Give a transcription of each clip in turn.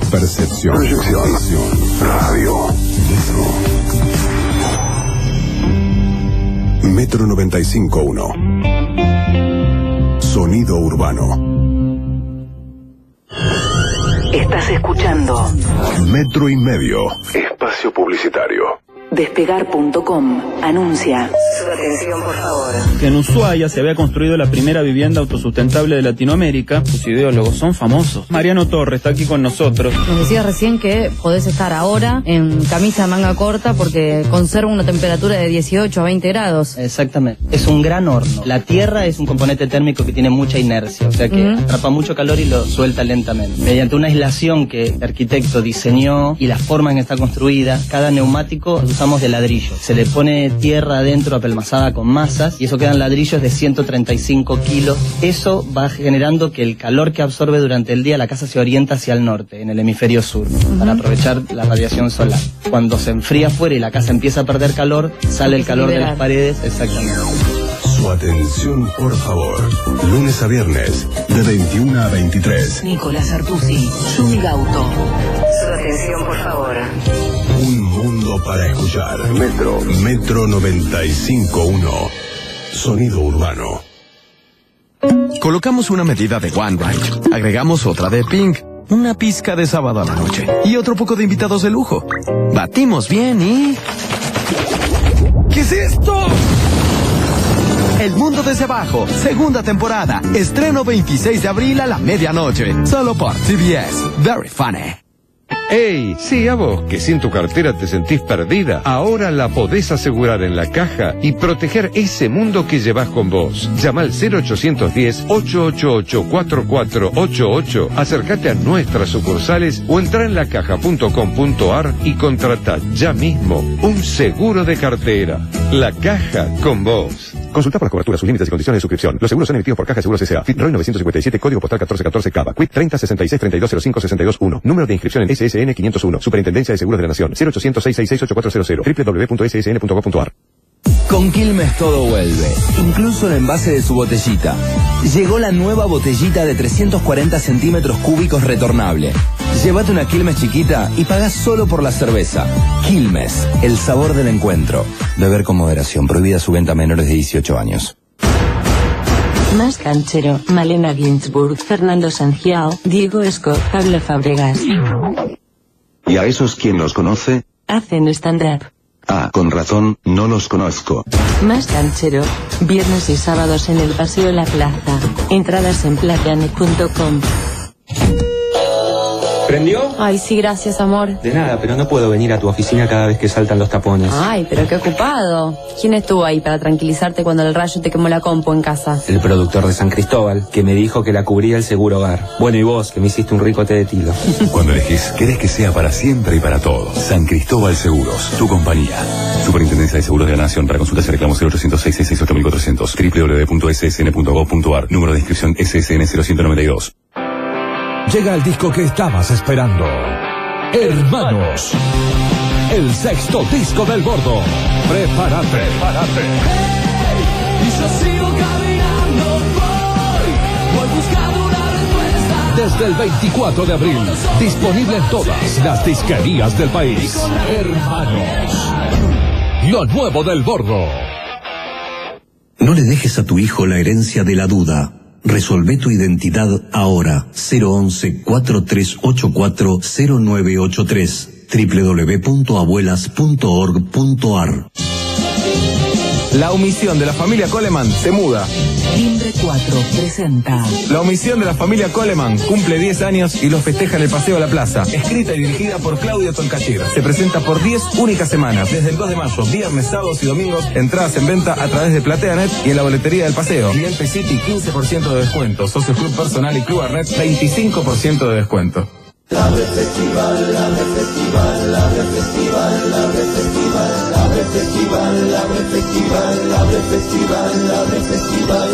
Percepción. Proyección. Radio. Metro 95.1. Sonido urbano. Estás escuchando Metro y Medio. Espacio publicitario. Despegar.com anuncia. Su atención, por favor. Que en Ushuaia se había construido la primera vivienda autosustentable de Latinoamérica. Sus ideólogos son famosos. Mariano Torres está aquí con nosotros. Nos decías recién que podés estar ahora en camisa manga corta porque conserva una temperatura de 18 a 20 grados. Exactamente. Es un gran horno. La tierra es un componente térmico que tiene mucha inercia, o sea que atrapa mucho calor y lo suelta lentamente. Mediante una aislación que el arquitecto diseñó y la forma en que está construida, cada neumático usamos de ladrillo. Se le pone tierra adentro apelmazada con masas y eso quedan ladrillos de 135 kilos. Eso va generando que el calor que absorbe durante el día la casa se orienta hacia el norte, en el hemisferio sur, para aprovechar la radiación solar. Cuando se enfría afuera y la casa empieza a perder calor, sale el calor de las paredes. Exactamente. Su atención, por favor. Lunes a viernes, de 21 a 23. Nicolás Artusi, Yumi Gauto. Su atención, por favor. Un mundo para escuchar. Metro 95.1. Sonido urbano. Colocamos una medida de One Right, agregamos otra de Pink, una pizca de sábado a la noche y otro poco de invitados de lujo. Batimos bien y... ¿qué es esto? El Mundo desde Abajo, segunda temporada, estreno 26 de abril a la medianoche, solo por CBS. Very funny. ¡Ey! Sí, a vos, que sin tu cartera te sentís perdida. Ahora la podés asegurar en la caja y proteger ese mundo que llevas con vos. Llama al 0810-888-4488, acércate a nuestras sucursales o entra en lacaja.com.ar y contratá ya mismo un seguro de cartera. La Caja con vos. Consulta por las coberturas, sus límites y condiciones de suscripción. Los seguros son emitidos por Caja de Seguros S.A. FITROY 957, código postal 1414 Cava. Quit 3066-3205-621. Número de inscripción en SSN 501. Superintendencia de Seguros de la Nación. 0800-666-8400. www.ssn.gov.ar. Con Quilmes todo vuelve, incluso el envase de su botellita. Llegó la nueva botellita de 340 centímetros cúbicos retornable. Llévate una Quilmes chiquita y pagás solo por la cerveza. Quilmes, el sabor del encuentro. Beber con moderación, prohibida su venta a menores de 18 años. Más Canchero, Malena Ginsburg, Fernando Sangiao, Diego Esco, Pablo Fabregas. ¿Y a esos quién los conoce? Hacen stand-up. Ah, con razón, no los conozco. Más Canchero, viernes y sábados en el Paseo La Plaza. Entradas en playanet.com. ¿Prendió? Ay, sí, gracias, amor. De nada, pero no puedo venir a tu oficina cada vez que saltan los tapones. Ay, pero qué ocupado. ¿Quién estuvo ahí para tranquilizarte cuando el rayo te quemó la compu en casa? El productor de San Cristóbal, que me dijo que la cubría el seguro hogar. Bueno, y vos, que me hiciste un rico té de tilo. Cuando elegís, querés que sea para siempre y para todo. San Cristóbal Seguros, tu compañía. Superintendencia de Seguros de la Nación. Para consultas y reclamos 0806-668-1400. www.ssn.gov.ar. Número de inscripción SSN 0192. Llega el disco que estabas esperando. Hermanos. El sexto disco del Gordo. Prepárate. Y yo sigo caminando, voy buscando una respuesta. Desde el 24 de abril, disponible en todas las disquerías del país. Hermanos. Lo nuevo del Gordo. No le dejes a tu hijo la herencia de la duda. Resolvé tu identidad ahora. 011-4384-0983. www.abuelas.org.ar. La omisión de la familia Coleman se muda. Timbre 4 presenta. La omisión de la familia Coleman cumple 10 años y los festeja en el Paseo de la Plaza. Escrita y dirigida por Claudio Toncachir. Se presenta por 10 únicas semanas. Desde el 2 de mayo, viernes, sábados y domingos. Entradas en venta a través de PlateaNet y en la boletería del Paseo. Cliente City, 15% de descuento. Socio Club Personal y Club Arnet, 25% de descuento. Abre festival, abre festival, abre festival, abre festival, abre festival, abre festival, abre festival, abre festival.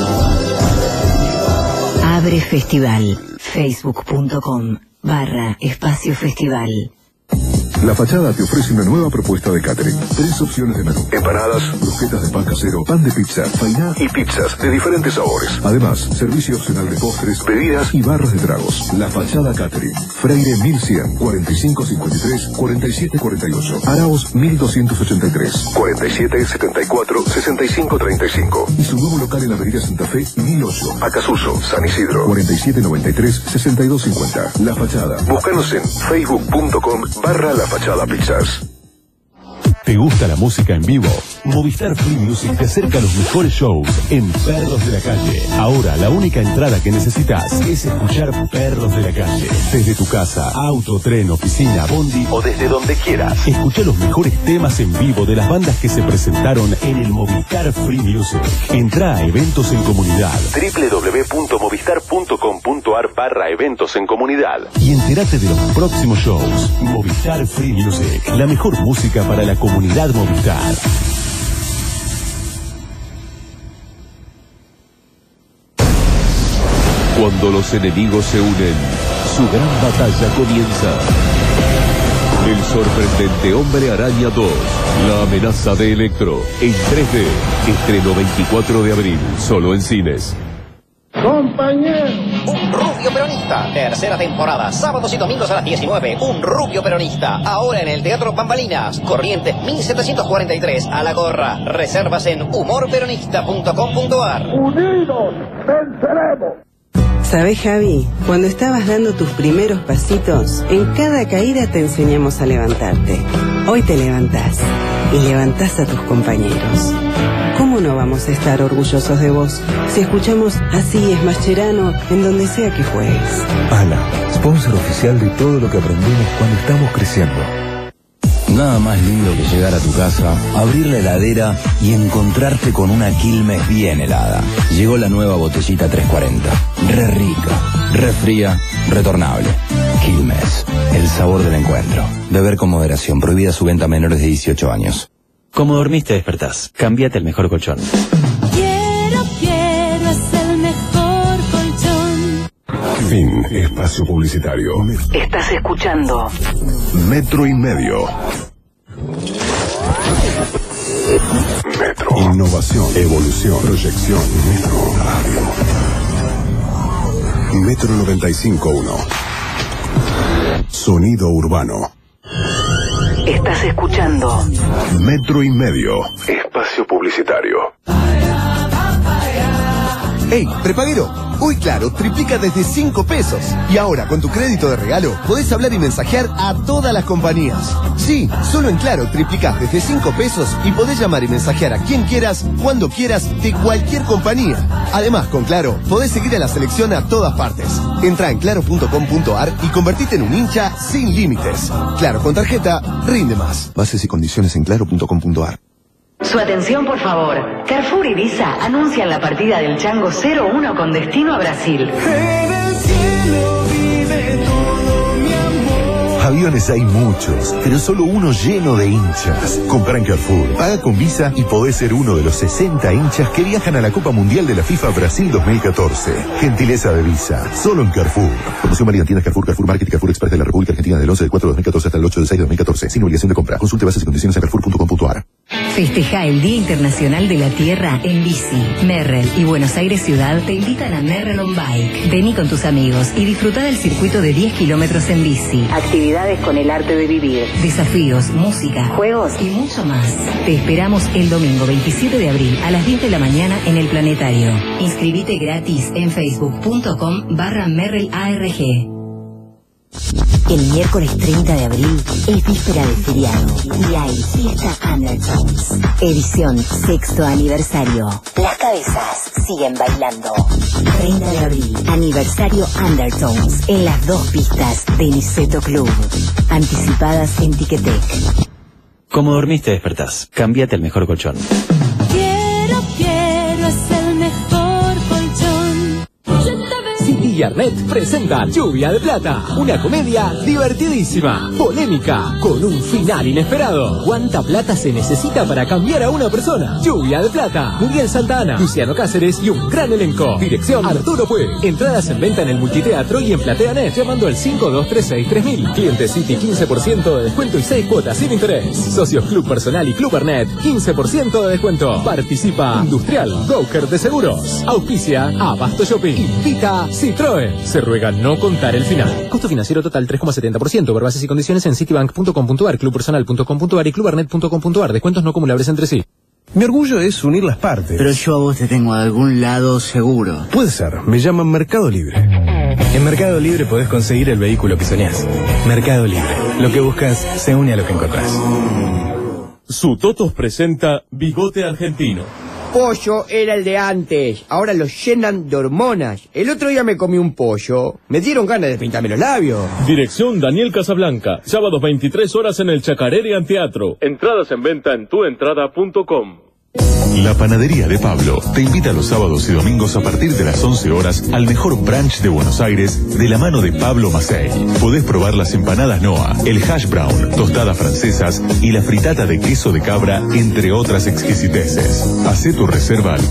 Abre Festival. Facebook.com/Espacio Festival. La Fachada te ofrece una nueva propuesta de catering. 3 opciones de menú: empanadas, brusquetas de pan casero, pan de pizza, fainá y pizzas de diferentes sabores. Además, servicio opcional de postres, bebidas y barras de tragos. La Fachada Catering. Freire 1100, 4553, 4748. Araos 1283, 4774, 6535. Y su nuevo local en la Avenida Santa Fe 1008, Acasuso, San Isidro, 4793, 6250. La Fachada. Búscanos en facebook.com/La Fachada Pizzas. ¿Te gusta la música en vivo? Movistar Free Music te acerca a los mejores shows en Perros de la Calle. Ahora, la única entrada que necesitas es escuchar Perros de la Calle. Desde tu casa, auto, tren, oficina, bondi o desde donde quieras. Escucha los mejores temas en vivo de las bandas que se presentaron en el Movistar Free Music. Entra a Eventos en Comunidad. www.movistar.com.ar/eventos en comunidad. Y entérate de los próximos shows. Movistar Free Music. La mejor música para la comunidad Movistar. Cuando los enemigos se unen, su gran batalla comienza. El sorprendente Hombre Araña 2, la amenaza de Electro, en 3D, estreno 24 de abril, solo en cines. Compañero. Un rubio peronista. Tercera temporada. Sábados y domingos a las 19. Un rubio peronista. Ahora en el Teatro Bambalinas. Corrientes 1743. A la gorra. Reservas en humorperonista.com.ar. Unidos venceremos. ¿Sabés, Javi? Cuando estabas dando tus primeros pasitos, en cada caída te enseñamos a levantarte. Hoy te levantás y levantás a tus compañeros. ¿Cómo no vamos a estar orgullosos de vos si escuchamos Así es Mascherano en donde sea que juegues? ALA, sponsor oficial de todo lo que aprendimos cuando estamos creciendo. Nada más lindo que llegar a tu casa, abrir la heladera y encontrarte con una Quilmes bien helada. Llegó la nueva botellita 340. Re rica, re fría, retornable. Quilmes, el sabor del encuentro. Beber con moderación, prohibida su venta a menores de 18 años. Como dormiste, despertás. Cámbiate el mejor colchón. Quiero, es el mejor colchón. Fin. Espacio publicitario. Estás escuchando Metro y Medio. Metro. Innovación, evolución, proyección. Metro Radio. Metro 95.1. Sonido urbano. Estás escuchando Metro y Medio. Espacio publicitario. ¡Hey, prepaguero! Hoy Claro triplica desde 5 pesos. Y ahora, con tu crédito de regalo, podés hablar y mensajear a todas las compañías. Sí, solo en Claro triplicás desde 5 pesos y podés llamar y mensajear a quien quieras, cuando quieras, de cualquier compañía. Además, con Claro, podés seguir a la selección a todas partes. Entra en claro.com.ar y convertite en un hincha sin límites. Claro, con tarjeta, rinde más. Bases y condiciones en claro.com.ar. Su atención, por favor. Carrefour y Visa anuncian la partida del Chango 01 con destino a Brasil. En el cielo vive todo mi amor. Aviones hay muchos, pero solo uno lleno de hinchas. Compra en Carrefour, paga con Visa y podés ser uno de los 60 hinchas que viajan a la Copa Mundial de la FIFA Brasil 2014. Gentileza de Visa, solo en Carrefour. Promoción válida en tiendas Carrefour, Carrefour Market y Carrefour Express de la República Argentina del 11 del 4 de 2014 hasta el 8 del 6 de 2014. Sin obligación de compra. Consulte bases y condiciones en carrefour.com.ar. Festeja el Día Internacional de la Tierra en bici. Merrell y Buenos Aires Ciudad te invitan a Merrell on Bike. Vení con tus amigos y disfruta del circuito de 10 kilómetros en bici. Actividades con el arte de vivir. Desafíos, música, juegos y mucho más. Te esperamos el domingo 27 de abril a las 10 de la mañana en el Planetario. Inscribite gratis en facebook.com/MerrellARG. El miércoles 30 de abril es víspera de feriado y hay fiesta Undertones. Edición 6º aniversario. Las cabezas siguen bailando. 30 de abril, aniversario Undertones en las 2 pistas de Niceto Club. Anticipadas en Ticketek. Como dormiste, despertás. Cámbiate el mejor colchón. Quiero, es el mejor colchón. Si te y Arnet presentan Lluvia de Plata, una comedia divertidísima, polémica, con un final inesperado. ¿Cuánta plata se necesita para cambiar a una persona? Lluvia de Plata, Muriel Santana, Luciano Cáceres y un gran elenco. Dirección Arturo Puig. Entradas en venta en el Multiteatro y en PlateaNet llamando al 5236-3000. Cliente City 15% de descuento y 6 cuotas sin interés. Socios Club Personal y Club Arnet 15% de descuento. Participa Industrial, broker de seguros. Auspicia Abasto Shopping. Invita Citroën. Se ruega no contar el final. Costo financiero total 3,70%. Por bases y condiciones en citibank.com.ar, clubpersonal.com.ar y clubarnet.com.ar. Descuentos no acumulables entre sí. Mi orgullo es unir las partes. Pero yo a vos te tengo de algún lado seguro. Puede ser, me llaman Mercado Libre. En Mercado Libre podés conseguir el vehículo que soñás. Mercado Libre, lo que buscas se une a lo que encontrás. Sutotos presenta Bigote Argentino. Pollo era el de antes, ahora lo llenan de hormonas. El otro día me comí un pollo, me dieron ganas de pintarme los labios. Dirección Daniel Casablanca, sábados 23 horas en el Chacarerian Teatro. Entradas en venta en tuentrada.com. La Panadería de Pablo te invita los sábados y domingos a partir de las 11 horas al mejor brunch de Buenos Aires de la mano de Pablo Macei. Podés probar las empanadas Noa, el hash brown, tostadas francesas y la fritata de queso de cabra, entre otras exquisiteces. Hacé tu reserva al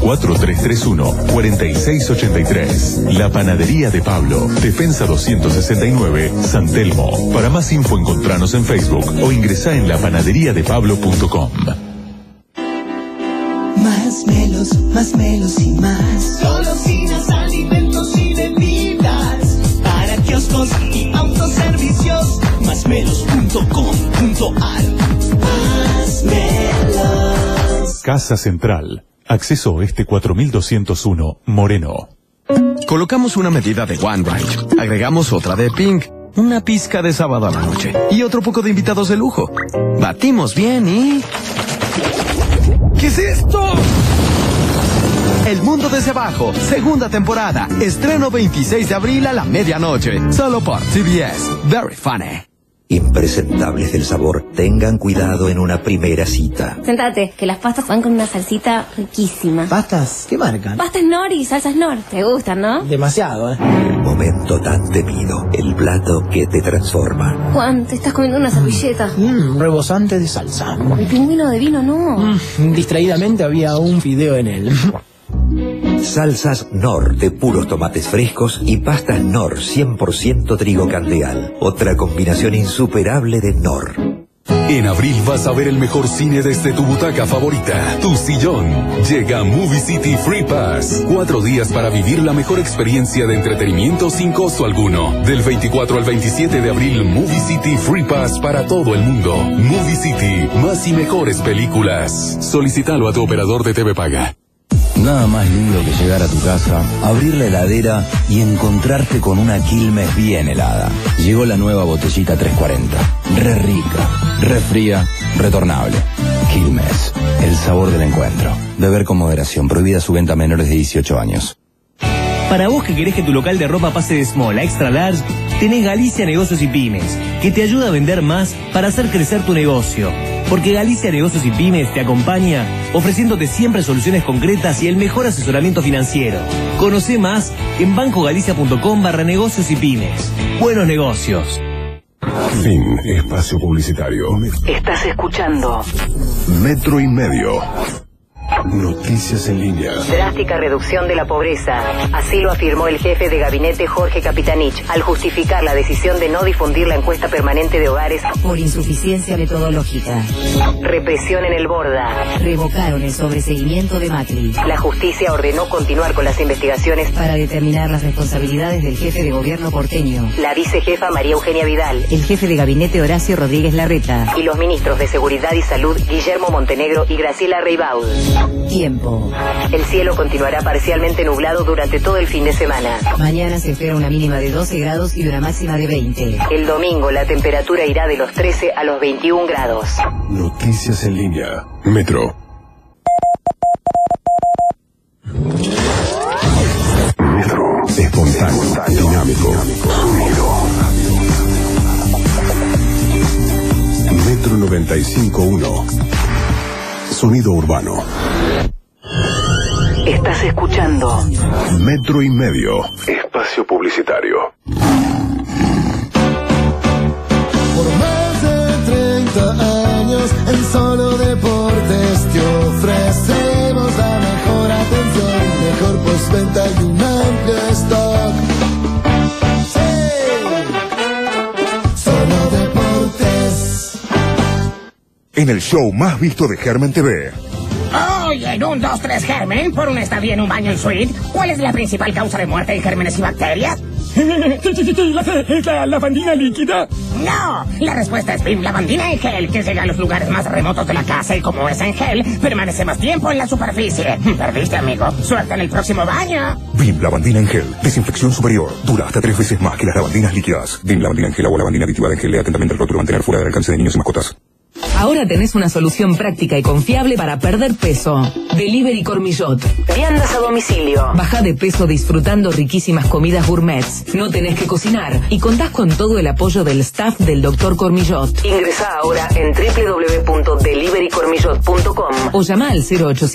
4331-4683. La Panadería de Pablo, Defensa 269, San Telmo. Para más info encontranos en Facebook o ingresá en lapanaderiadepablo.com. Más melos y más. Golosinas, alimentos y bebidas. Para kioscos y autoservicios. Másmelos.com.ar. Más melos. Casa Central. Acceso Oeste 4201, Moreno. Colocamos una medida de One Right. Agregamos otra de Pink. Una pizca de sábado a la noche. Y otro poco de invitados de lujo. Batimos bien y... ¿qué es esto? El Mundo desde Abajo, segunda temporada. Estreno 26 de abril a la medianoche. Solo por CBS. Very funny. Impresentables del sabor, tengan cuidado en una primera cita. Sentate, que las pastas van con una salsita riquísima. ¿Pastas? ¿Qué marcan? Pastas Nor y salsas Nor. ¿Te gustan, no? Demasiado, El momento tan temido, el plato que te transforma. Juan, te estás comiendo una servilleta. Rebosante de salsa. El pingüino de vino, no. Distraídamente había un fideo en él. Salsas Nor de puros tomates frescos y pastas Nor 100% trigo candeal. Otra combinación insuperable de Nor. En abril vas a ver el mejor cine desde tu butaca favorita, tu sillón. Llega Movie City Free Pass. 4 días para vivir la mejor experiencia de entretenimiento sin costo alguno. Del 24 al 27 de abril, Movie City Free Pass para todo el mundo. Movie City, más y mejores películas. Solicítalo a tu operador de TV Paga. Nada más lindo que llegar a tu casa, abrir la heladera y encontrarte con una Quilmes bien helada. Llegó la nueva botellita 340. Re rica, re fría, retornable. Quilmes, el sabor del encuentro. Beber con moderación, prohibida su venta a menores de 18 años. Para vos que querés que tu local de ropa pase de small a extra large, tenés Galicia Negocios y Pymes, que te ayuda a vender más para hacer crecer tu negocio. Porque Galicia Negocios y Pymes te acompaña ofreciéndote siempre soluciones concretas y el mejor asesoramiento financiero. Conoce más en bancogalicia.com/negocios y pymes. Buenos negocios. Fin. Espacio publicitario. Estás escuchando Metro y Medio. Noticias en línea. Drástica reducción de la pobreza. Así lo afirmó el jefe de gabinete Jorge Capitanich al justificar la decisión de no difundir la encuesta permanente de hogares por insuficiencia metodológica. Represión en el Borda. Revocaron el sobreseguimiento de Macri. La justicia ordenó continuar con las investigaciones para determinar las responsabilidades del jefe de gobierno porteño, la vicejefa María Eugenia Vidal, el jefe de gabinete Horacio Rodríguez Larreta y los ministros de Seguridad y Salud Guillermo Montenegro y Graciela Reybaud. Tiempo. El cielo continuará parcialmente nublado durante todo el fin de semana. Mañana se espera una mínima de 12 grados y una máxima de 20. El domingo la temperatura irá de los 13 a los 21 grados. Noticias en línea. Metro. Metro. Espontáneo. Dinámico. Metro 95.1. Sonido urbano. Estás escuchando Metro y Medio. Espacio publicitario. Por más de 30 años en Solo Deportes te ofrecemos la mejor atención, mejor postventa y un amplio stock. Sí, Solo Deportes. En el show más visto de Germen TV. Oye, en 1, 2, 3 Germen, por una estadía en un baño en suite, ¿cuál es la principal causa de muerte en gérmenes y bacterias? ¿La lavandina líquida? No, la respuesta es Bim Lavandina en gel, que llega a los lugares más remotos de la casa y como es en gel, permanece más tiempo en la superficie. Perdiste, amigo. Suerte en el próximo baño. Bim Lavandina en gel. Desinfección superior. Dura hasta 3 veces más que las lavandinas líquidas. Bim Lavandina en gel, agua lavandina aditivada en gel. Lea atentamente el rótulo. Mantener fuera del alcance de niños y mascotas. Ahora tenés una solución práctica y confiable para perder peso. Delivery Cormillot. Viandas a domicilio. Baja de peso disfrutando riquísimas comidas gourmets. No tenés que cocinar y contás con todo el apoyo del staff del Dr. Cormillot. Ingresá ahora en www.deliverycormillot.com o llama al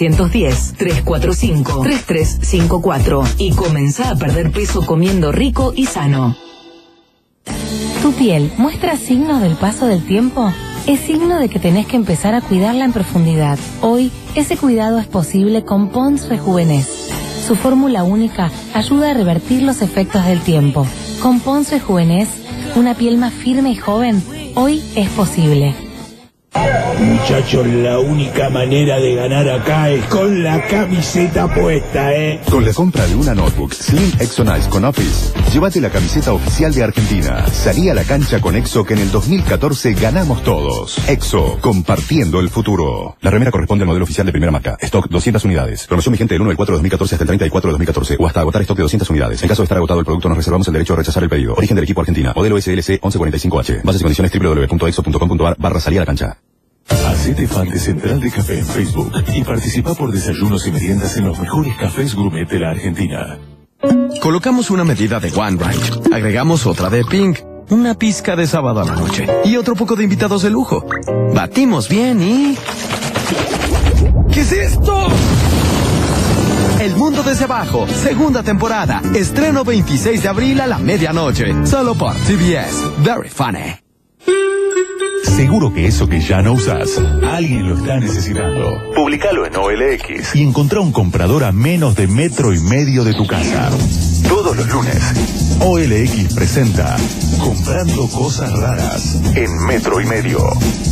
0810-345-3354 y comenzá a perder peso comiendo rico y sano. ¿Tu piel muestra signos del paso del tiempo? Es signo de que tenés que empezar a cuidarla en profundidad. Hoy, ese cuidado es posible con Pond's Rejuvenez. Su fórmula única ayuda a revertir los efectos del tiempo. Con Pond's Rejuvenez, una piel más firme y joven, hoy es posible. Muchachos, la única manera de ganar acá es con la camiseta puesta, Con la compra de una notebook Slim Exonice con Office, llévate la camiseta oficial de Argentina. Salí a la cancha con Exo, que en el 2014 ganamos todos. Exo, compartiendo el futuro. La remera corresponde al modelo oficial de primera marca. Stock 200 unidades. Promoción vigente del 1 del 4 de 2014 hasta el 30 del 4 de 2014 o hasta agotar stock de 200 unidades. En caso de estar agotado el producto, nos reservamos el derecho a rechazar el pedido. Origen del equipo Argentina. Modelo SLC 1145H. Bases y condiciones www.exo.com.ar/salir a la cancha. Hacete fan de Central de Café en Facebook y participa por desayunos y meriendas en los mejores cafés gourmet de la Argentina. Colocamos una medida de One Right, agregamos otra de Pink, una pizca de sábado a la noche y otro poco de invitados de lujo. Batimos bien y... ¿qué es esto? El Mundo desde Abajo, segunda temporada, estreno 26 de abril a la medianoche, solo por CBS. Very funny. Seguro que eso que ya no usás, alguien lo está necesitando. Publicalo en OLX y encontrá un comprador a menos de 1,5 metros de tu casa. Todos los lunes, OLX presenta Comprando Cosas Raras en 1,5 metros.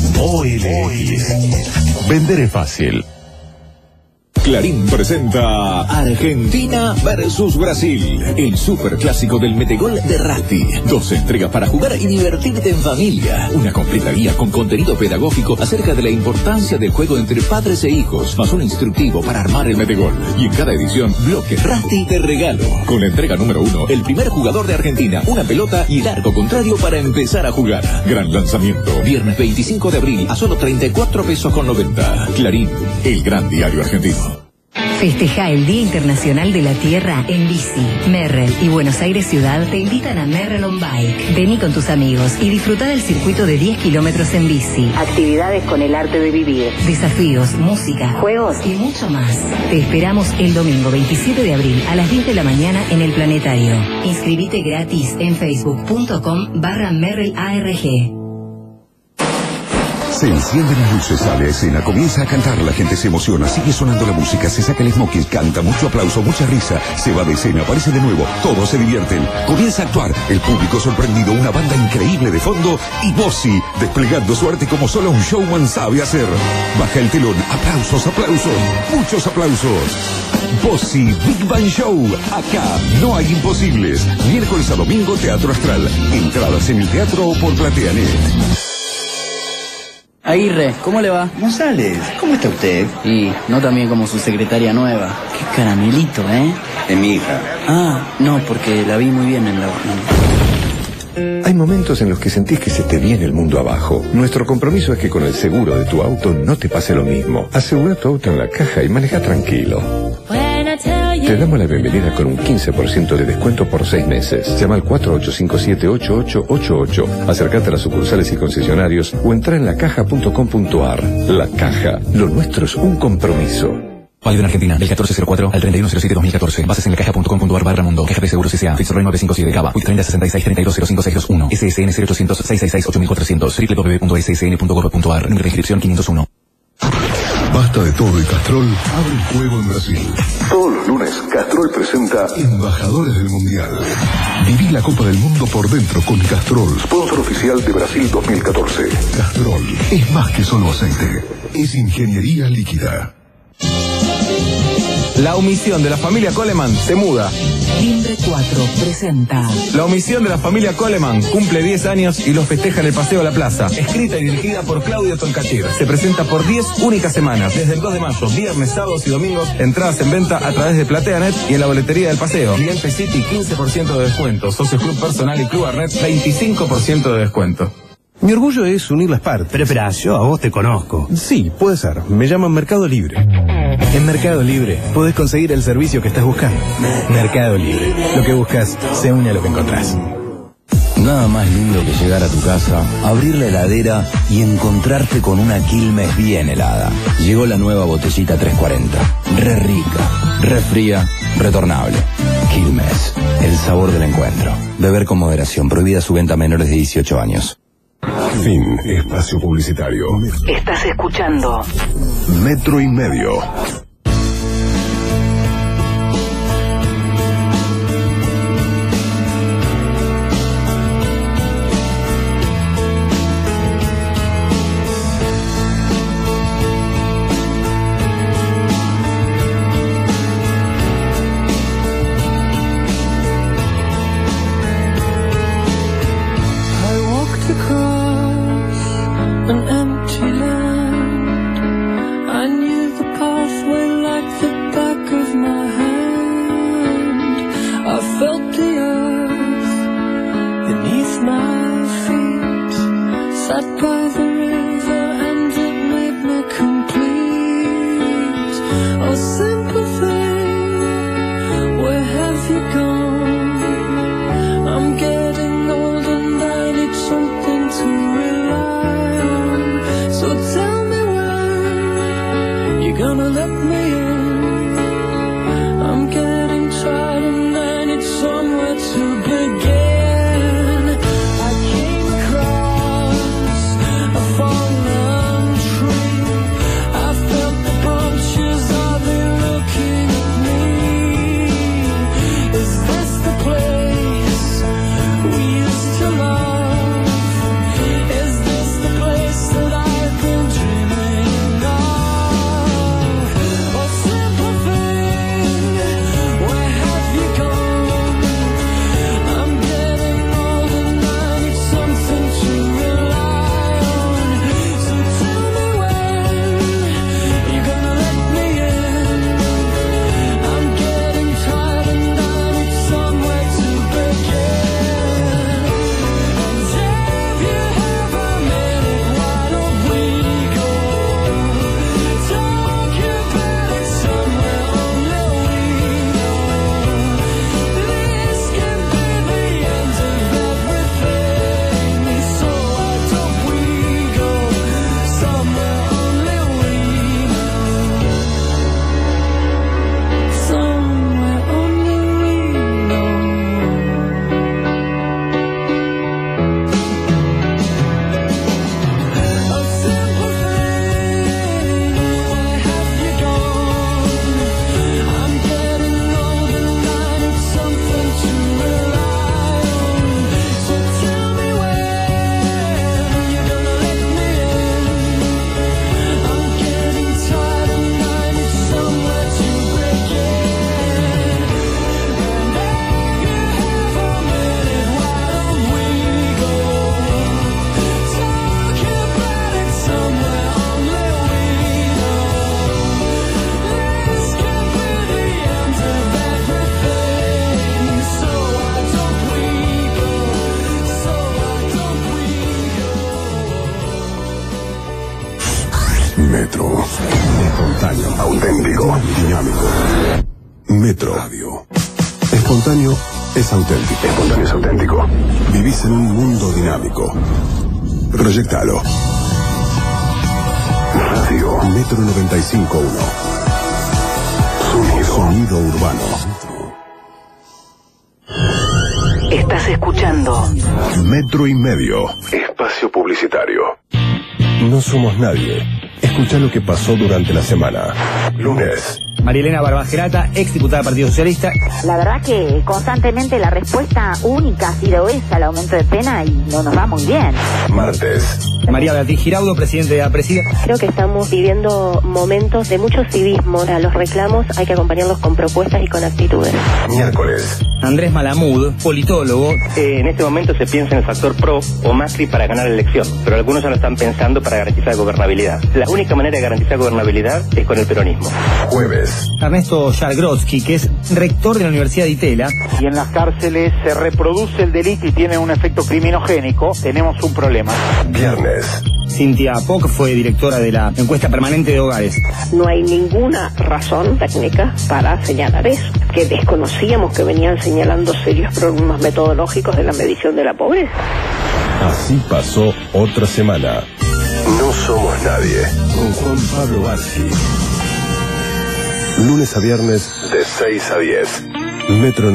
OLX. Vender es fácil. Clarín presenta Argentina versus Brasil, el superclásico del metegol de Ratti. 2 entregas para jugar y divertirte en familia. Una completa guía con contenido pedagógico acerca de la importancia del juego entre padres e hijos, más un instructivo para armar el metegol. Y en cada edición, bloque Ratti de regalo. Con la entrega número 1, el primer jugador de Argentina, una pelota y el arco contrario para empezar a jugar. Gran lanzamiento, viernes 25 de abril a solo 34 pesos con 90. Clarín, el gran diario argentino. Festeja el Día Internacional de la Tierra en bici. Merrell y Buenos Aires Ciudad te invitan a Merrell on Bike. Vení con tus amigos y disfruta del circuito de 10 kilómetros en bici. Actividades con el arte de vivir. Desafíos, música, juegos y mucho más. Te esperamos el domingo 27 de abril a las 10 de la mañana en el Planetario. Inscribite gratis en facebook.com/MerrellARG. Se encienden las luces, sale a escena, comienza a cantar, la gente se emociona, sigue sonando la música, se saca el smoking, canta, mucho aplauso, mucha risa, se va de escena, aparece de nuevo, todos se divierten, comienza a actuar, el público sorprendido, una banda increíble de fondo y Bossi desplegando su arte como solo un showman sabe hacer. Baja el telón, aplausos, aplausos, muchos aplausos. Bossi Big Bang Show, acá no hay imposibles. Miércoles a domingo, Teatro Astral, entradas en el teatro o por PlateaNet. Aguirre, ¿cómo le va? González, ¿cómo está usted? Y no tan bien como su secretaria nueva. Qué caramelito, ¿eh? Es mi hija. Ah, no, porque la vi muy bien en la... Hay momentos en los que sentís que se te viene el mundo abajo. Nuestro compromiso es que con el seguro de tu auto no te pase lo mismo. Asegura tu auto en la caja y maneja tranquilo. Te damos la bienvenida con un 15% de descuento por 6 meses. Llama al 4857-8888. Acércate a las sucursales y concesionarios o entra en lacaja.com.ar. La Caja. Lo nuestro es un compromiso. Válido en Argentina, del 1404 al 3107-2014. Bases en lacaja.com.ar/mundo. Caja de Seguros S.A. Fitzroy 957 Cava. WIC 3066-3205-621. SSN 0800-666-8400. www.ssn.gov.ar. Número de inscripción 501. Basta de todo y Castrol abre el juego en Brasil. Todos los lunes, Castrol presenta Embajadores del Mundial. Viví la Copa del Mundo por dentro con Castrol, sponsor oficial de Brasil 2014. Castrol es más que solo aceite, es ingeniería líquida. La omisión de la familia Coleman se muda. Timbre 4 presenta. La omisión de la familia Coleman cumple 10 años y los festeja en el Paseo de la Plaza. Escrita y dirigida por Claudio Toncachir. Se presenta por 10 únicas semanas, desde el 2 de mayo, viernes, sábados y domingos. Entradas en venta a través de PlateaNet y en la boletería del paseo. Cliente City, 15% de descuento. Socios Club Personal y Club Arnet, 25% de descuento. Mi orgullo es unir las partes. Pero espera, yo a vos te conozco. Sí, puede ser. Me llaman Mercado Libre. En Mercado Libre podés conseguir el servicio que estás buscando. Mercado Libre. Lo que buscas se une a lo que encontrás. Nada más lindo que llegar a tu casa, abrir la heladera y encontrarte con una Quilmes bien helada. Llegó la nueva botellita 340. Re rica, re fría, retornable. Quilmes, el sabor del encuentro. Beber con moderación. Prohibida su venta a menores de 18 años. Fin. Espacio publicitario. Estás escuchando Metro y Medio. Metro. Espontáneo. Auténtico. Dinámico. Metro. Radio. Espontáneo es auténtico. Espontáneo es auténtico. Vivís en un mundo dinámico. Proyectalo. Radio. Metro 95.1. Sonido urbano. Estás escuchando Metro y Medio. Espacio publicitario. No somos nadie. Escucha lo que pasó durante la semana. Lunes. María Elena Barbagerata, ex diputada del Partido Socialista. La verdad que constantemente la respuesta única ha sido esa, el aumento de pena, y no nos va muy bien. Martes. María Beatriz Giraudo, presidente de la Presida. Creo que estamos viviendo momentos de mucho civismo. A los reclamos hay que acompañarlos con propuestas y con actitudes. Miércoles. Andrés Malamud, politólogo. En este momento se piensa en el factor pro o Macri para ganar la elección, pero algunos ya lo están pensando para garantizar gobernabilidad. La única manera de garantizar gobernabilidad es con el peronismo. Jueves. Ernesto Yargrotsky, que es rector de la Universidad de Itela. Si en las cárceles se reproduce el delito y tiene un efecto criminogénico, tenemos un problema. Viernes. Cintia Poc fue directora de la encuesta permanente de hogares. No hay ninguna razón técnica para señalar eso, que desconocíamos que venían señalando serios problemas metodológicos de la medición de la pobreza. Así pasó otra semana. No somos nadie. Con Juan Pablo Varsky. Lunes a viernes de 6 a 10. Metro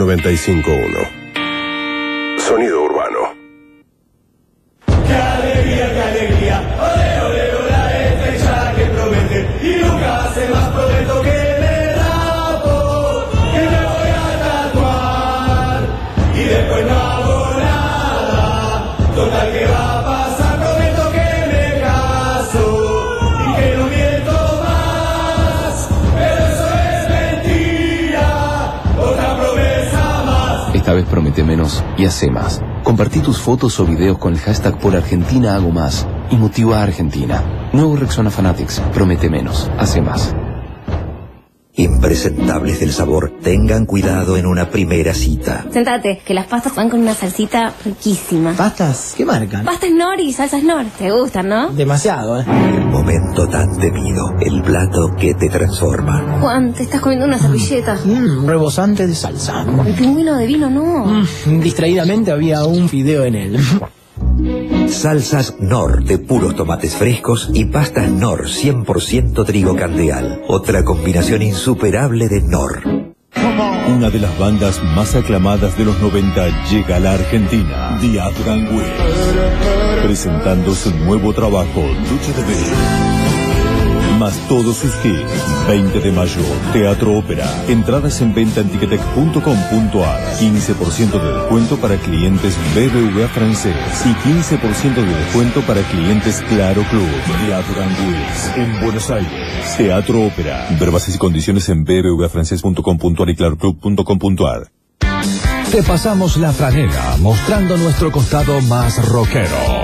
95.1. Sonido urbano. ¡Qué alegría, qué alegría! ¡Ole, ole, ole! La estrella que promete y nunca hace más prometo que me rapo, que me voy a tatuar y después no hago nada. Total, que va a pasar, prometo que me caso y que no miento más. Pero eso es mentira, otra promesa más. Esta vez promete menos y hace más. Compartí tus fotos o videos con el hashtag por Argentina hago más y motiva a Argentina. Nuevo Rexona Fanatics. Promete menos, hace más. Impresentables del sabor, tengan cuidado en una primera cita. Sentate, que las pastas van con una salsita riquísima. ¿Pastas? ¿Qué marcan? Pastas Knorr y salsas Knorr. ¿Te gustan, no? Demasiado, El momento tan temido, el plato que te transforma. Juan, te estás comiendo una servilleta. Rebosante de salsa. El pingüino de vino, no. Distraídamente había un fideo en él. Salsas Knorr de puros tomates frescos y pastas Knorr 100% trigo candeal. Otra combinación insuperable de Knorr. Una de las bandas más aclamadas de los 90 llega a la Argentina, The Afghan Wigs, presentando su nuevo trabajo, Lucha de Ver. Más todos sus hits. 20 de mayo, Teatro Ópera. Entradas en venta en ticketek.com.ar. 15% de descuento para clientes BBVA francés y 15% de descuento para clientes Claro Club. Teatro Wigs en Buenos Aires. Teatro Ópera. Ver bases y condiciones en bbvafrancés.com.ar y claroclub.com.ar. Te pasamos la franela, mostrando nuestro costado más rockero.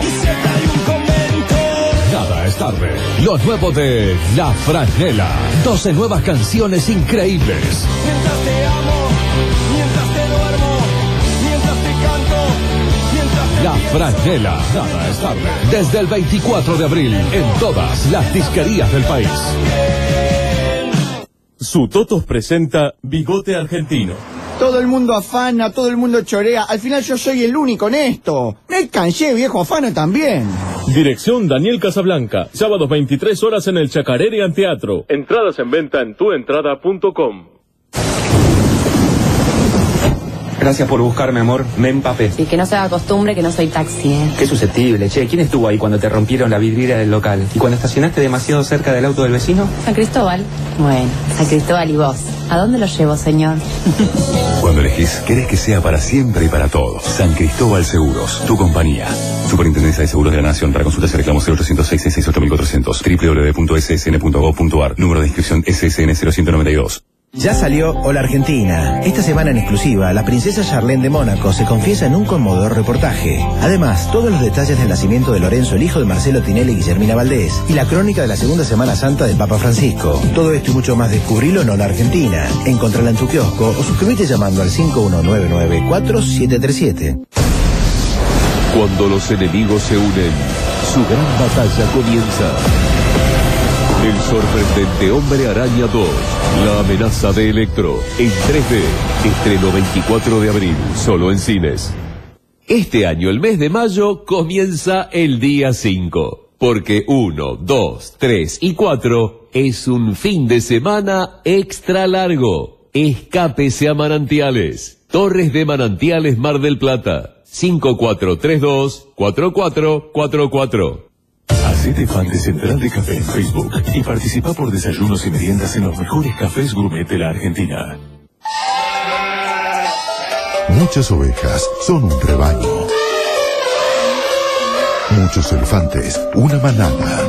Nada es tarde. Lo nuevo de La Franela. 12 nuevas canciones increíbles. Mientras te amo, mientras te duermo, mientras te canto, mientras te La Franela. Nada es tarde. Desde el 24 de abril en todas las disquerías del país. Sutotos presenta Bigote Argentino. Todo el mundo afana, todo el mundo chorea. Al final yo soy el único en esto. Me cansé, viejo, afana también. Dirección Daniel Casablanca. Sábados 23 horas en el Chacarere Anteatro. Entradas en venta en tuentrada.com. Gracias por buscarme, amor. Me empapé. Y que no se haga costumbre que no soy taxi, ¿eh? Qué susceptible, che. ¿Quién estuvo ahí cuando te rompieron la vidriera del local? ¿Y cuando estacionaste demasiado cerca del auto del vecino? San Cristóbal. Bueno, San Cristóbal y vos. ¿A dónde lo llevo, señor? Cuando elegís, querés que sea para siempre y para todos. San Cristóbal Seguros, tu compañía. Superintendencia de Seguros de la Nación. Para consultas y reclamos 0806-668-1400. www.ssn.gov.ar. Número de inscripción SSN 0192. Ya salió Hola Argentina. Esta semana en exclusiva, la princesa Charlene de Mónaco se confiesa en un conmovedor reportaje. Además, todos los detalles del nacimiento de Lorenzo, el hijo de Marcelo Tinelli y Guillermina Valdés, y la crónica de la segunda Semana Santa del Papa Francisco. Todo esto y mucho más descubrilo en Hola Argentina. Encontrala en tu kiosco o suscríbete llamando al 51994737. Cuando los enemigos se unen, su gran batalla comienza. El sorprendente Hombre Araña 2, la amenaza de Electro, en 3D, estreno 24 de abril, solo en cines. Este año, el mes de mayo, comienza el día 5, porque 1, 2, 3 y 4 es un fin de semana extra largo. Escápese a Manantiales. Torres de Manantiales Mar del Plata. 5432-4444. Hacete fan de Central de Café en Facebook y participa por desayunos y meriendas en los mejores cafés gourmet de la Argentina. Muchas ovejas son un rebaño. Muchos elefantes, una manada.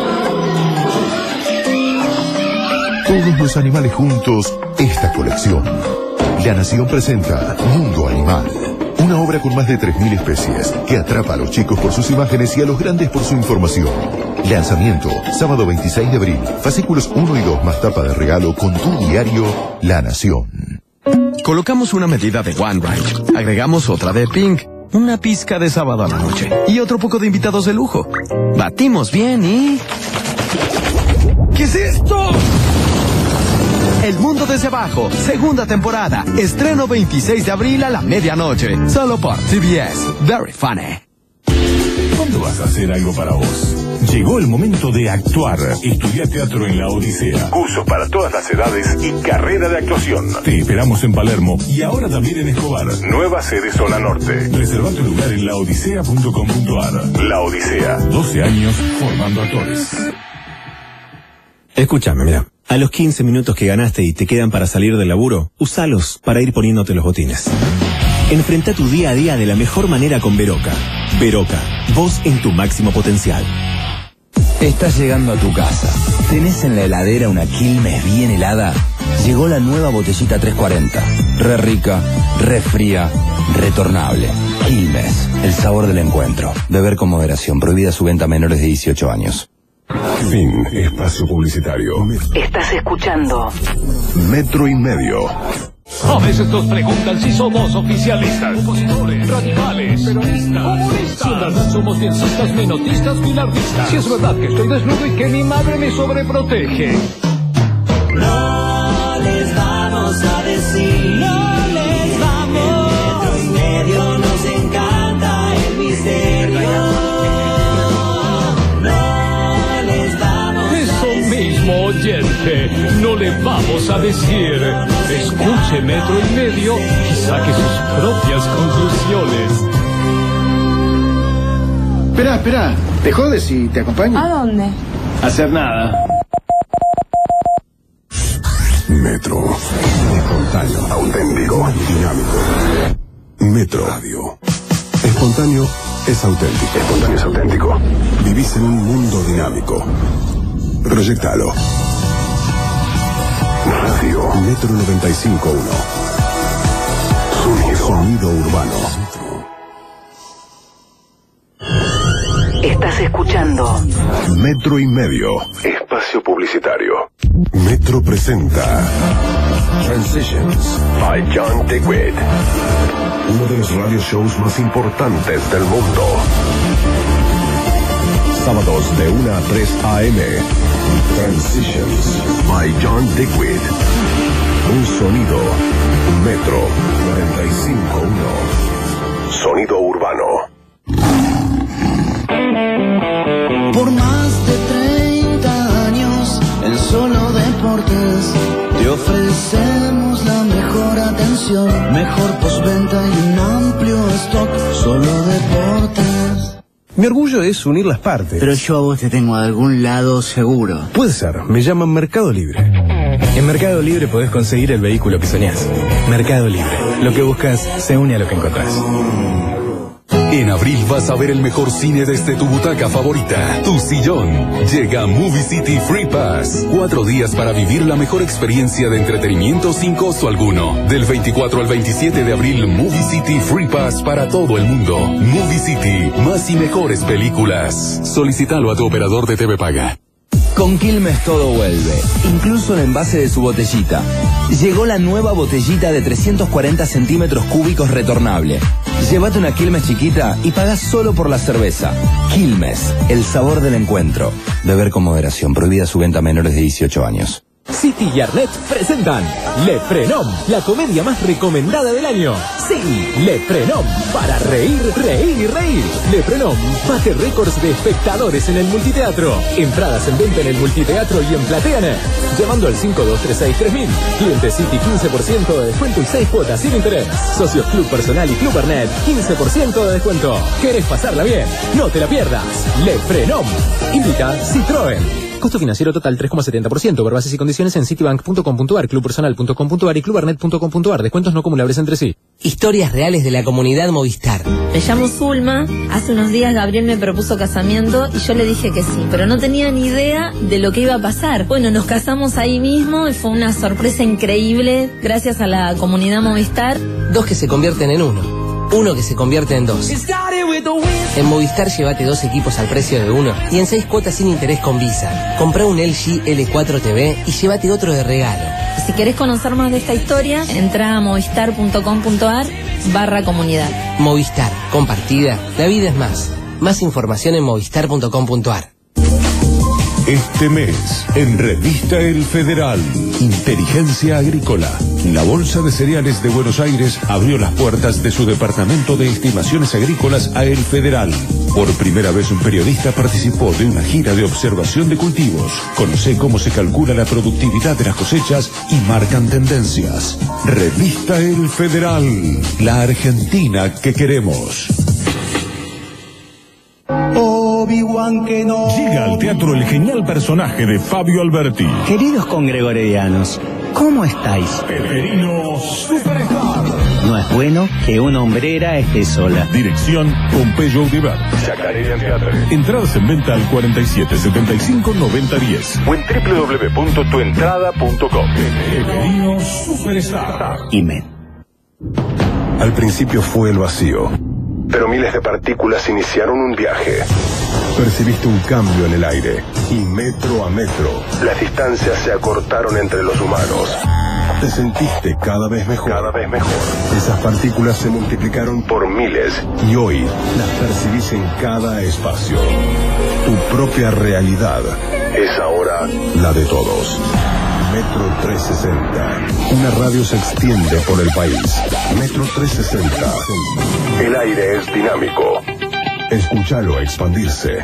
Todos los animales juntos, esta colección. La Nación presenta Mundo Animal. Una obra con más de 3.000 especies que atrapa a los chicos por sus imágenes y a los grandes por su información. Lanzamiento, sábado 26 de abril. Fascículos 1 y 2 más tapa de regalo con tu diario La Nación. Colocamos una medida de One Right. Agregamos otra de Pink. Una pizca de sábado a la noche. Y otro poco de invitados de lujo. Batimos bien y... ¿Qué es esto? El Mundo desde Abajo, segunda temporada. Estreno 26 de abril a la medianoche. Solo por CBS. Very funny. ¿Cuándo vas a hacer algo para vos? Llegó el momento de actuar. Estudia teatro en La Odisea. Cursos para todas las edades y carrera de actuación. Te esperamos en Palermo y ahora también en Escobar. Nueva sede Zona Norte. Reserva tu lugar en laodicea.com.ar. La Odisea. 12 años formando actores. Escúchame, mira. A los 15 minutos que ganaste y te quedan para salir del laburo, usalos para ir poniéndote los botines. Enfrenta tu día a día de la mejor manera con Veroca. Veroca, vos en tu máximo potencial. Estás llegando a tu casa. ¿Tenés en la heladera una Quilmes bien helada? Llegó la nueva botellita 340. Re rica, re fría, retornable. Quilmes, el sabor del encuentro. Beber con moderación. Prohibida su venta a menores de 18 años. Fin. Espacio publicitario. Estás escuchando Metro y Medio. A veces nos preguntan si somos oficialistas, opositores, radicales, peronistas, comunistas. Si en verdad somos piensistas, menotistas, bilardistas. Si es verdad que estoy desnudo y que mi madre me sobreprotege. No les vamos a decir, no les vamos. En Metro y Medio nos encanta el misterio. Oyente, no le vamos a decir. Escuche Metro y Medio y saque sus propias conclusiones. Espera, ¿te jodes si te acompaño? ¿A dónde? Hacer nada. Metro. Espontáneo, auténtico, dinámico. Metro Radio. Espontáneo es auténtico. Espontáneo es auténtico. Vivís en un mundo dinámico. Proyectalo. Radio Metro 95.1. Sonido urbano. Estás escuchando Metro y Medio. Espacio publicitario. Metro presenta Transitions by John DeWitt. Uno de los radio shows más importantes del mundo. Sábados de 1 a 3 a.m. Transitions by John DeWitt. Un sonido Metro 95.1. Sonido urbano. Por más de 30 años en Solo Deportes te ofrecemos la mejor atención, mejor postventa y un amplio stock. Solo Deportes. Mi orgullo es unir las partes. Pero yo a vos te tengo de algún lado seguro. Puede ser, me llaman Mercado Libre. En Mercado Libre podés conseguir el vehículo que soñás. Mercado Libre. Lo que buscas se une a lo que encontrás. En abril vas a ver el mejor cine desde tu butaca favorita, tu sillón. Llega Movie City Free Pass. 4 días para vivir la mejor experiencia de entretenimiento sin costo alguno. Del 24 al 27 de abril, Movie City Free Pass para todo el mundo. Movie City, más y mejores películas. Solicítalo a tu operador de TV Paga. Con Quilmes todo vuelve, incluso el envase de su botellita. Llegó la nueva botellita de 340 centímetros cúbicos retornable. Llévate una Quilmes chiquita y pagás solo por la cerveza. Quilmes, el sabor del encuentro. Beber con moderación. Prohibida su venta a menores de 18 años. City y Arnet presentan Le Frenom, la comedia más recomendada del año. Sí, Le Frenom, para reír, reír y reír. Le Frenom bate récords de espectadores en el multiteatro. Entradas en venta en el multiteatro y en Plateanet. Llamando al 5236-3000. Cliente City 15% de descuento y 6 cuotas sin interés. Socios Club Personal y Club Arnet 15% de descuento. ¿Querés pasarla bien? No te la pierdas. Le Frenom. Invita Citroën. Costo financiero total 3,70%. Por bases y condiciones en citibank.com.ar, clubpersonal.com.ar y clubarnet.com.ar. Descuentos no acumulables entre sí. Historias reales de la comunidad Movistar. Me llamo Zulma. Hace unos días Gabriel me propuso casamiento y yo le dije que sí, pero no tenía ni idea de lo que iba a pasar. Bueno, nos casamos ahí mismo y fue una sorpresa increíble gracias a la comunidad Movistar. Dos que se convierten en uno. Uno que se convierte en dos. En Movistar llévate 2 equipos al precio de uno y en 6 cuotas sin interés con Visa. Comprá un LG L4 TV y llévate otro de regalo. Si querés conocer más de esta historia, entra a movistar.com.ar/comunidad. Movistar, compartida, la vida es más. Más información en movistar.com.ar. Este mes, en Revista El Federal, Inteligencia Agrícola. La Bolsa de Cereales de Buenos Aires abrió las puertas de su departamento de estimaciones agrícolas a El Federal. Por primera vez un periodista participó de una gira de observación de cultivos. Conoce cómo se calcula la productividad de las cosechas y marcan tendencias. Revista El Federal, la Argentina que queremos. Llega al teatro el genial personaje de Fabio Alberti. Queridos congregorianos, ¿cómo estáis? Peperino Superstar. No es bueno que una hombrera esté sola. Dirección Pompeyo Audiver. Chacarera Teatro. Entradas en venta al 47 75 90 10 o en www.tuentrada.com. Peperino Superstar. Imen. Al principio fue el vacío, pero miles de partículas iniciaron un viaje. Percibiste un cambio en el aire y metro a metro las distancias se acortaron entre los humanos. Te sentiste cada vez mejor. Cada vez mejor. Esas partículas se multiplicaron por miles y hoy las percibís en cada espacio. Tu propia realidad es ahora la de todos. Metro 360. Una radio se extiende por el país. Metro 360. El aire es dinámico. Escúchalo expandirse.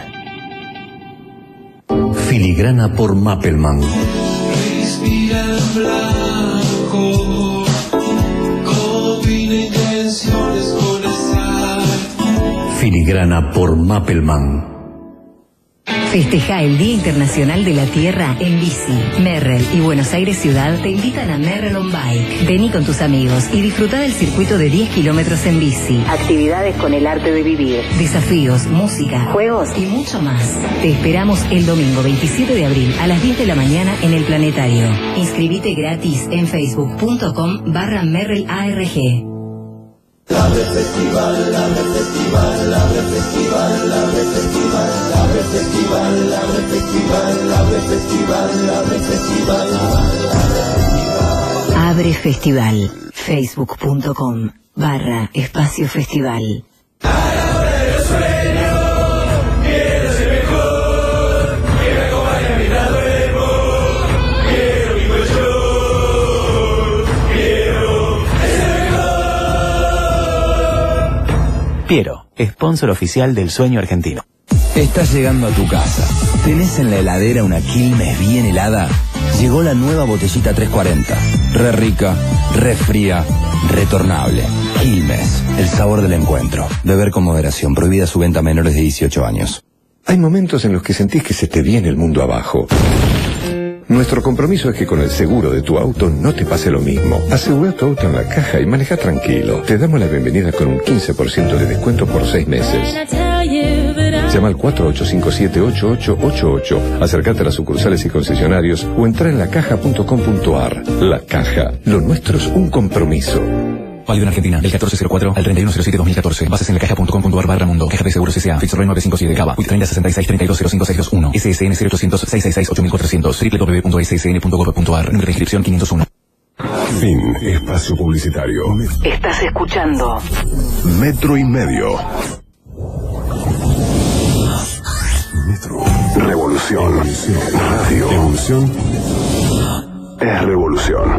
Filigrana por Mappelman. Respira en blanco, combina intenciones con el sal. Filigrana por Mappelman. Festeja el Día Internacional de la Tierra en bici. Merrell y Buenos Aires Ciudad te invitan a Merrell on Bike. Vení con tus amigos y disfruta del circuito de 10 kilómetros en bici. Actividades con el arte de vivir. Desafíos, música, juegos y mucho más. Te esperamos el domingo 27 de abril a las 10 de la mañana en el Planetario. Inscribite gratis en facebook.com/MerrellARG. Abre festival, abre festival, abre festival, abre festival, abre festival, abre festival, abre festival, abre festival, Abre Festival. Facebook.com/Espacio Festival. Piero, sponsor oficial del sueño argentino. Estás llegando a tu casa. ¿Tenés en la heladera una Quilmes bien helada? Llegó la nueva botellita 340. Re rica, re fría, retornable. Quilmes, el sabor del encuentro. Beber con moderación. Prohibida su venta a menores de 18 años. Hay momentos en los que sentís que se te viene el mundo abajo. Nuestro compromiso es que con el seguro de tu auto no te pase lo mismo. Asegura tu auto en La Caja y maneja tranquilo. Te damos la bienvenida con un 15% de descuento por 6 meses. Llama al 4857-8888. Acércate a las sucursales y concesionarios o entra en lacaja.com.ar. La Caja. Lo nuestro es un compromiso. Válido en Argentina, del 1404 al 3107-2014. Bases en lacaja.com.ar/mundo. Caja de Seguros S.A. Fixorre 957 Cava. WIC 3066-3205-621. SSN 0800-666-8400. www.ssn.gov.ar. Número de inscripción 501. Fin. Espacio publicitario. Estás escuchando Metro y Medio. Metro. Revolución. Radio. Evolución. es revolución.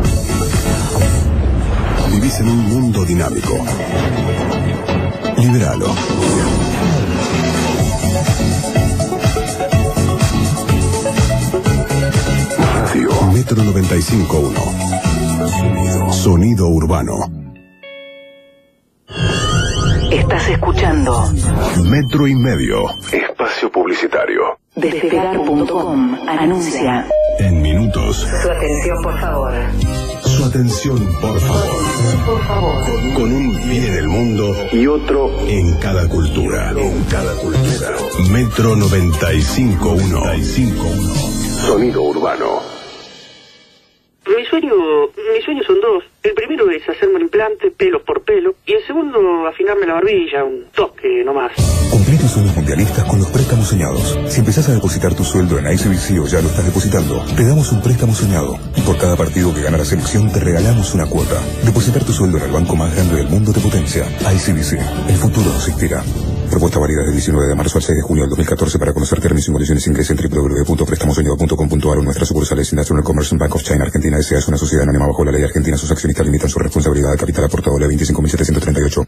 Vivís en un mundo dinámico. Liberalo. Radio Metro 95.1. Sonido urbano. Estás escuchando Metro y Medio. Espacio publicitario. Despegar.com anuncia. En minutos. Su atención, por favor. Su atención, por favor. Por favor. Con un pie en el mundo y otro en cada cultura. En cada cultura. Metro 95.1. Sonido urbano. Mis sueños son dos. El primero es hacerme un implante, pelo por pelo, y el segundo, afinarme la barbilla, un toque nomás. Cumplí tus sueños mundialistas con los préstamos soñados. Si empezás a depositar tu sueldo en ICBC o ya lo estás depositando, te damos un préstamo soñado. Y por cada partido que gana la selección, te regalamos una cuota. Depositar tu sueldo en el banco más grande del mundo te potencia. ICBC. El futuro nos inspira. Propuesta válida del 19 de marzo al 6 de junio del 2014. Para conocer términos y condiciones, ingrese en www.prestamosoñado.com.ar o nuestras sucursales. National Commerce Bank of China Argentina S.A. es una sociedad anónima bajo la ley argentina. Sus accionistas limitan su responsabilidad de capital aportado a 25.738.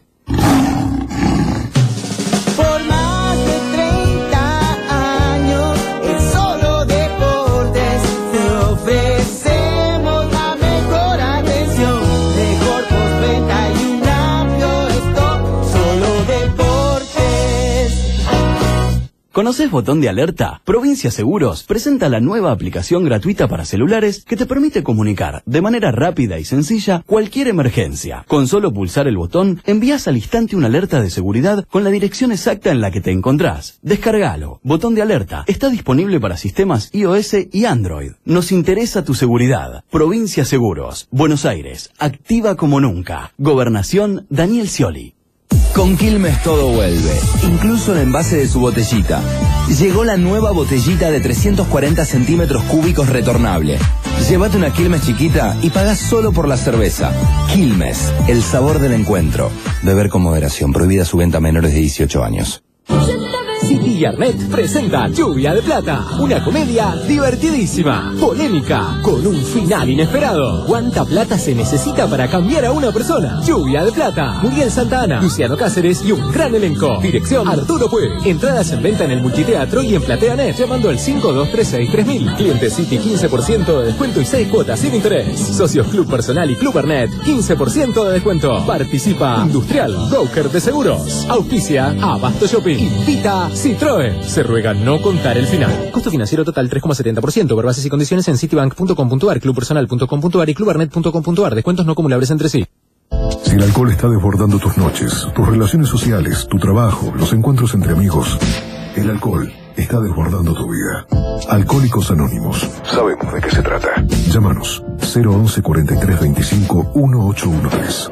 Por más de 30 años, en Solo Deportes te ofrecemos la mejor atención, mejor postventa y un amplio stock. Solo Deportes. ¿Conoces Botón de Alerta? Provincia Seguros presenta la nueva aplicación gratuita para celulares que te permite comunicar de manera rápida y sencilla cualquier emergencia. Con solo pulsar el botón, envías al instante una alerta de seguridad con la dirección exacta en la que te encontrás. Descargalo. Botón de Alerta está disponible para sistemas iOS y Android. Nos interesa tu seguridad. Provincia Seguros. Buenos Aires. Activa como nunca. Gobernación Daniel Scioli. Con Quilmes todo vuelve, incluso el envase de su botellita. Llegó la nueva botellita de 340 centímetros cúbicos retornable. Llévate una Quilmes chiquita y pagás solo por la cerveza. Quilmes, el sabor del encuentro. Beber con moderación, prohibida su venta a menores de 18 años. City y Arnet presentan Lluvia de Plata, una comedia divertidísima, polémica, con un final inesperado. ¿Cuánta plata se necesita para cambiar a una persona? Lluvia de Plata, Muriel Santana, Luciano Cáceres y un gran elenco. Dirección Arturo Puig. Entradas en venta en el Multiteatro y en PlateaNet, llamando al 5236-3000. Cliente City 15% de descuento y 6 cuotas sin interés. Socios Club Personal y Club Arnet 15% de descuento. Participa Industrial, broker de seguros. Auspicia Abasto Shopping. Invita Citroën. Se ruega no contar el final. Costo financiero total 3,70%. Ver bases y condiciones en citibank.com.ar, clubpersonal.com.ar y clubarnet.com.ar. Descuentos no acumulables entre sí. Si el alcohol está desbordando tus noches, tus relaciones sociales, tu trabajo, los encuentros entre amigos, el alcohol está desbordando tu vida. Alcohólicos Anónimos. Sabemos de qué se trata. Llámanos 011 43 25 1813.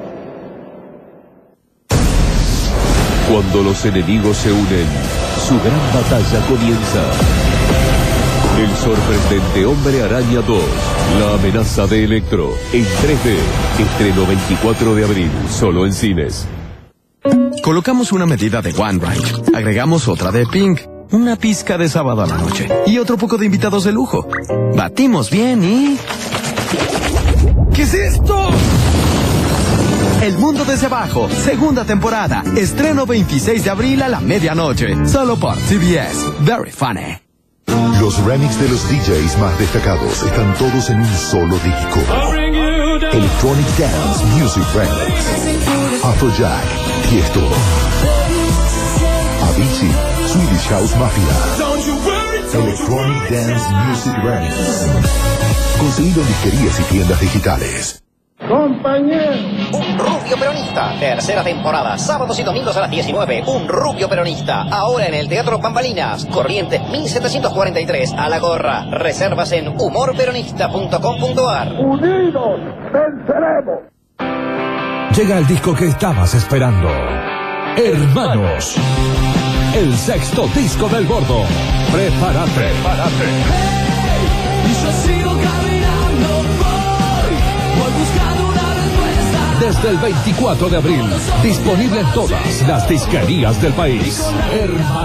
Cuando los enemigos se unen, su gran batalla comienza. El sorprendente Hombre Araña 2, la amenaza de Electro, en 3D, estreno 24 de abril, solo en cines. Colocamos una medida de One Right, agregamos otra de Pink, una pizca de Sábado a la Noche y otro poco de invitados de lujo. Batimos bien y... ¿qué es esto? El Mundo desde Abajo, segunda temporada, estreno 26 de abril a la medianoche, solo por CBS. Very funny. Los remix de los DJs más destacados están todos en un solo disco. Electronic Dance Music Remix. Afrojack, Tiesto, Avicii, Swedish House Mafia. Electronic Dance Music Remix. Conseguido en disquerías y tiendas digitales. Compañero. Un rubio peronista. Tercera temporada. Sábados y domingos a las 19. Un rubio peronista. Ahora en el Teatro Bambalinas. Corrientes 1743. A la gorra. Reservas en humorperonista.com.ar. Unidos venceremos. Llega el disco que estabas esperando. Hermanos. El sexto disco del Gordo. Prepárate. Y yo sigo caminando. Voy buscando una respuesta. Desde el 24 de abril, disponible en todas las disquerías del país.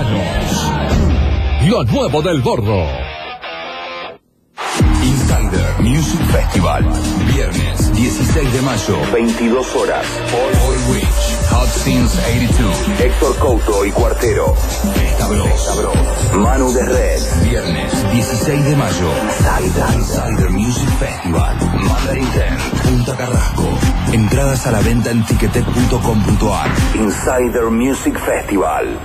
Hermanos, lo nuevo del Gordo. Insider Music Festival. Viernes 16 de mayo, 22 horas. All Witch, Hot Since 82. Héctor Couto y Cuartero. Bros. Manu de Red. Viernes 16 de mayo. Insider Music Festival. Mandarin 10, Punta Carrasco. Entradas a la venta en ticketek.com.ar. Insider Music Festival.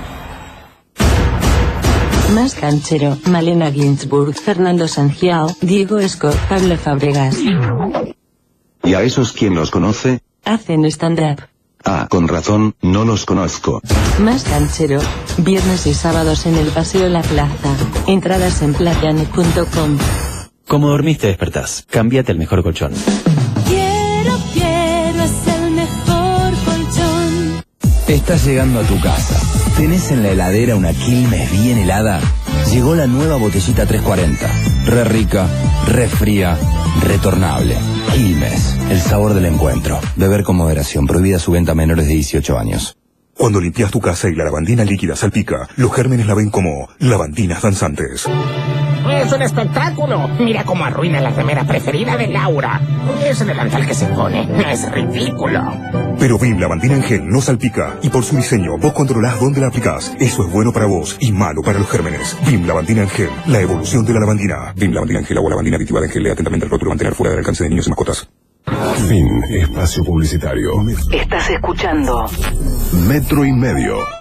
Más Canchero, Malena Ginsburg, Fernando Sangiao, Diego Esco, Pablo Fábregas. ¿Y a esos quién los conoce? Hacen stand-up. Ah, con razón, no los conozco. Más Canchero, viernes y sábados en el Paseo La Plaza. Entradas en playanet.com. Como dormiste despertás, cámbiate el mejor colchón. Quiero, es el mejor colchón. Estás llegando a tu casa. ¿Tenés en la heladera una Quilmes bien helada? Llegó la nueva botellita 340. Re rica, re fría, retornable. Quilmes, el sabor del encuentro. Beber con moderación. Prohibida su venta a menores de 18 años. Cuando limpias tu casa y la lavandina líquida salpica, los gérmenes la ven como lavandinas danzantes. Es un espectáculo. Mira cómo arruina la remera preferida de Laura. Ese delantal que se pone es ridículo. Pero Vim Lavandina en gel no salpica y por su diseño vos controlás dónde la aplicás. Eso es bueno para vos y malo para los gérmenes. Vim Lavandina en gel, la evolución de la lavandina. Vim Lavandina en gel, agua lavandina aditivada en gel. Lea atentamente el rótulo. Mantener fuera del alcance de niños y mascotas. Fin. Espacio publicitario. Estás escuchando Metro y Medio.